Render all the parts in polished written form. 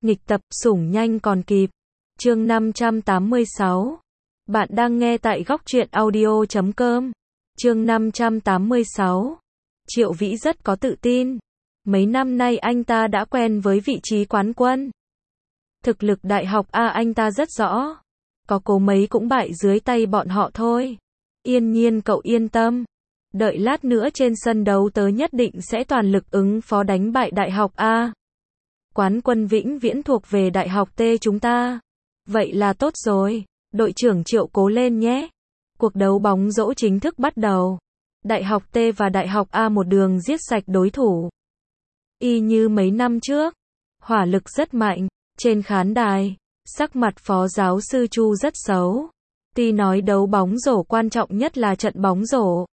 Nghịch tập, sủng nhanh còn kịp. Chương 586. Bạn đang nghe tại góc truyện audio.com. Chương 586. Triệu Vĩ rất có tự tin. Mấy năm nay anh ta đã quen với vị trí quán quân. Thực lực đại học A anh ta rất rõ. Có cố mấy cũng bại dưới tay bọn họ thôi. Yên Nhiên cậu yên tâm. Đợi lát nữa trên sân đấu tớ nhất định sẽ toàn lực ứng phó đánh bại đại học A. Quán quân vĩnh viễn thuộc về đại học T chúng ta. Vậy là tốt rồi. Đội trưởng Triệu cố lên nhé. Cuộc đấu bóng rổ chính thức bắt đầu. Đại học T và đại học A một đường giết sạch đối thủ. Y như mấy năm trước. Hỏa lực rất mạnh. Trên khán đài, sắc mặt phó giáo sư Chu rất xấu. Tuy nói đấu bóng rổ quan trọng nhất là trận bóng rổ.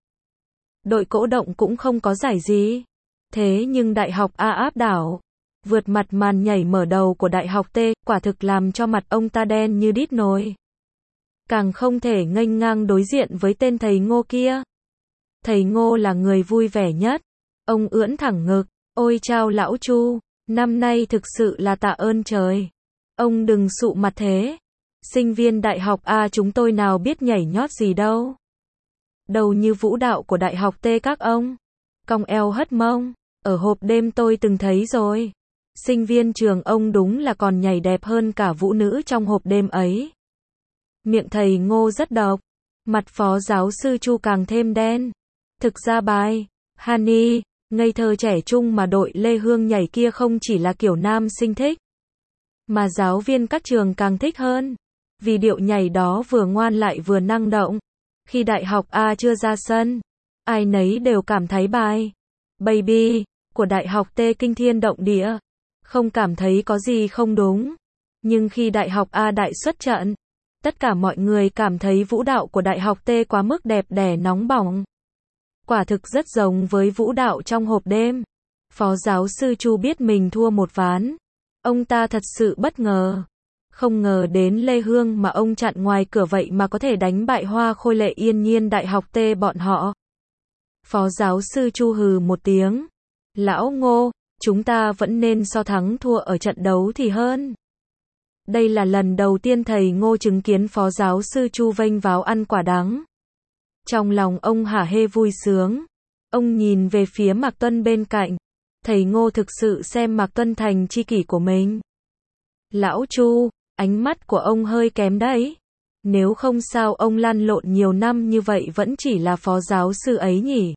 Đội Cổ Động cũng không có giải gì. Thế nhưng đại học A áp đảo. Vượt mặt màn nhảy mở đầu của đại học T, quả thực làm cho mặt ông ta đen như đít nồi. Càng không thể nghênh ngang đối diện với tên thầy Ngô kia. Thầy Ngô là người vui vẻ nhất. Ông ưỡn thẳng ngực, ôi chao lão Chu, năm nay thực sự là tạ ơn trời. Ông đừng sụ mặt thế. Sinh viên đại học A chúng tôi nào biết nhảy nhót gì đâu. Đầu như vũ đạo của đại học T các ông. Cong eo hất mông, ở hộp đêm tôi từng thấy rồi. Sinh viên trường ông đúng là còn nhảy đẹp hơn cả vũ nữ trong hộp đêm ấy. Miệng thầy Ngô rất độc. Mặt phó giáo sư Chu càng thêm đen. Thực ra bài Honey, ngây thơ trẻ trung mà đội Lê Hương nhảy kia không chỉ là kiểu nam sinh thích. Mà giáo viên các trường càng thích hơn. Vì điệu nhảy đó vừa ngoan lại vừa năng động. Khi đại học A chưa ra sân, ai nấy đều cảm thấy bài Baby của đại học T kinh thiên động địa. Không cảm thấy có gì không đúng. Nhưng khi đại học A đại xuất trận, tất cả mọi người cảm thấy vũ đạo của đại học T quá mức đẹp đẽ nóng bỏng. Quả thực rất giống với vũ đạo trong hộp đêm. Phó giáo sư Chu biết mình thua một ván. Ông ta thật sự bất ngờ. Không ngờ đến Lê Hương mà ông chặn ngoài cửa vậy mà có thể đánh bại Hoa Khôi Lệ Yên Nhiên đại học T bọn họ. Phó giáo sư Chu hừ một tiếng. Lão Ngô, chúng ta vẫn nên so thắng thua ở trận đấu thì hơn. Đây là lần đầu tiên thầy Ngô chứng kiến phó giáo sư Chu vênh váo ăn quả đắng. Trong lòng ông hả hê vui sướng. Ông nhìn về phía Mạc Tuân bên cạnh. Thầy Ngô thực sự xem Mạc Tuân thành tri kỷ của mình. Lão Chu, ánh mắt của ông hơi kém đấy. Nếu không sao ông lăn lộn nhiều năm như vậy vẫn chỉ là phó giáo sư ấy nhỉ.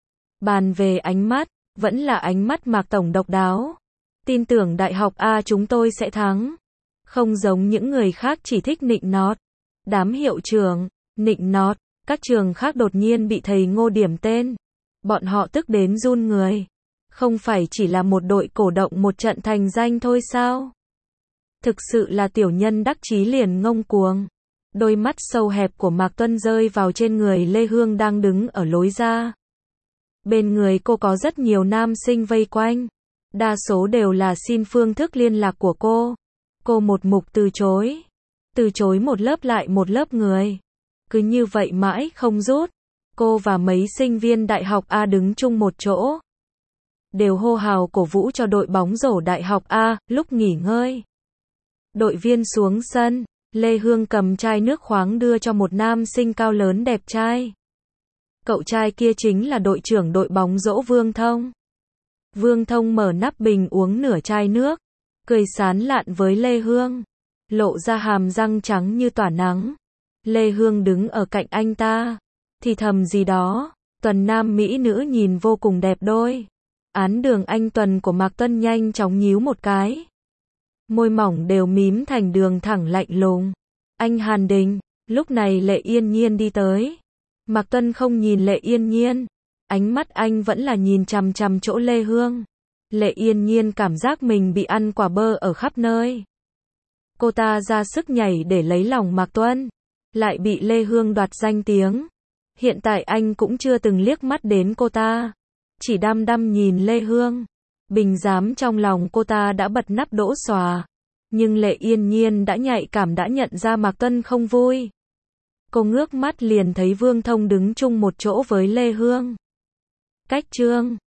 Bàn về ánh mắt, vẫn là ánh mắt Mạc Tổng độc đáo. Tin tưởng đại học A chúng tôi sẽ thắng. Không giống những người khác chỉ thích nịnh nót. Đám hiệu trưởng, nịnh nót, các trường khác đột nhiên bị thầy Ngô điểm tên. Bọn họ tức đến run người. Không phải chỉ là một đội Cổ Động một trận thành danh thôi sao? Thực sự là tiểu nhân đắc chí liền ngông cuồng. Đôi mắt sâu hẹp của Mạc Tuân rơi vào trên người Lê Hương đang đứng ở lối ra. Bên người cô có rất nhiều nam sinh vây quanh. Đa số đều là xin phương thức liên lạc của cô. Cô một mục từ chối. Từ chối một lớp lại một lớp người. Cứ như vậy mãi không rút. Cô và mấy sinh viên đại học A đứng chung một chỗ. Đều hô hào cổ vũ cho đội bóng rổ đại học A. Lúc nghỉ ngơi, đội viên xuống sân. Lê Hương cầm chai nước khoáng đưa cho một nam sinh cao lớn đẹp trai. Cậu trai kia chính là đội trưởng đội bóng rổ Vương Thông. Vương Thông mở nắp bình uống nửa chai nước. Cười sán lạn với Lê Hương. Lộ ra hàm răng trắng như tỏa nắng. Lê Hương đứng ở cạnh anh ta. Thì thầm gì đó. Tuần nam mỹ nữ nhìn vô cùng đẹp đôi. Án đường anh Tuần của Mạc Tuân nhanh chóng nhíu một cái. Môi mỏng đều mím thành đường thẳng lạnh lùng. Anh Hàn Đình. Lúc này Lệ Yên Nhiên đi tới. Mạc Tuân không nhìn Lệ Yên Nhiên. Ánh mắt anh vẫn là nhìn chằm chằm chỗ Lê Hương. Lệ Yên Nhiên cảm giác mình bị ăn quả bơ ở khắp nơi. Cô ta ra sức nhảy để lấy lòng Mạc Tuân. Lại bị Lê Hương đoạt danh tiếng. Hiện tại anh cũng chưa từng liếc mắt đến cô ta. Chỉ đăm đăm nhìn Lê Hương. Bình giám trong lòng cô ta đã bật nắp đỗ xòa. Nhưng Lệ Yên Nhiên đã nhạy cảm đã nhận ra Mạc Tuân không vui. Cô ngước mắt liền thấy Vương Thông đứng chung một chỗ với Lê Hương. Cách chương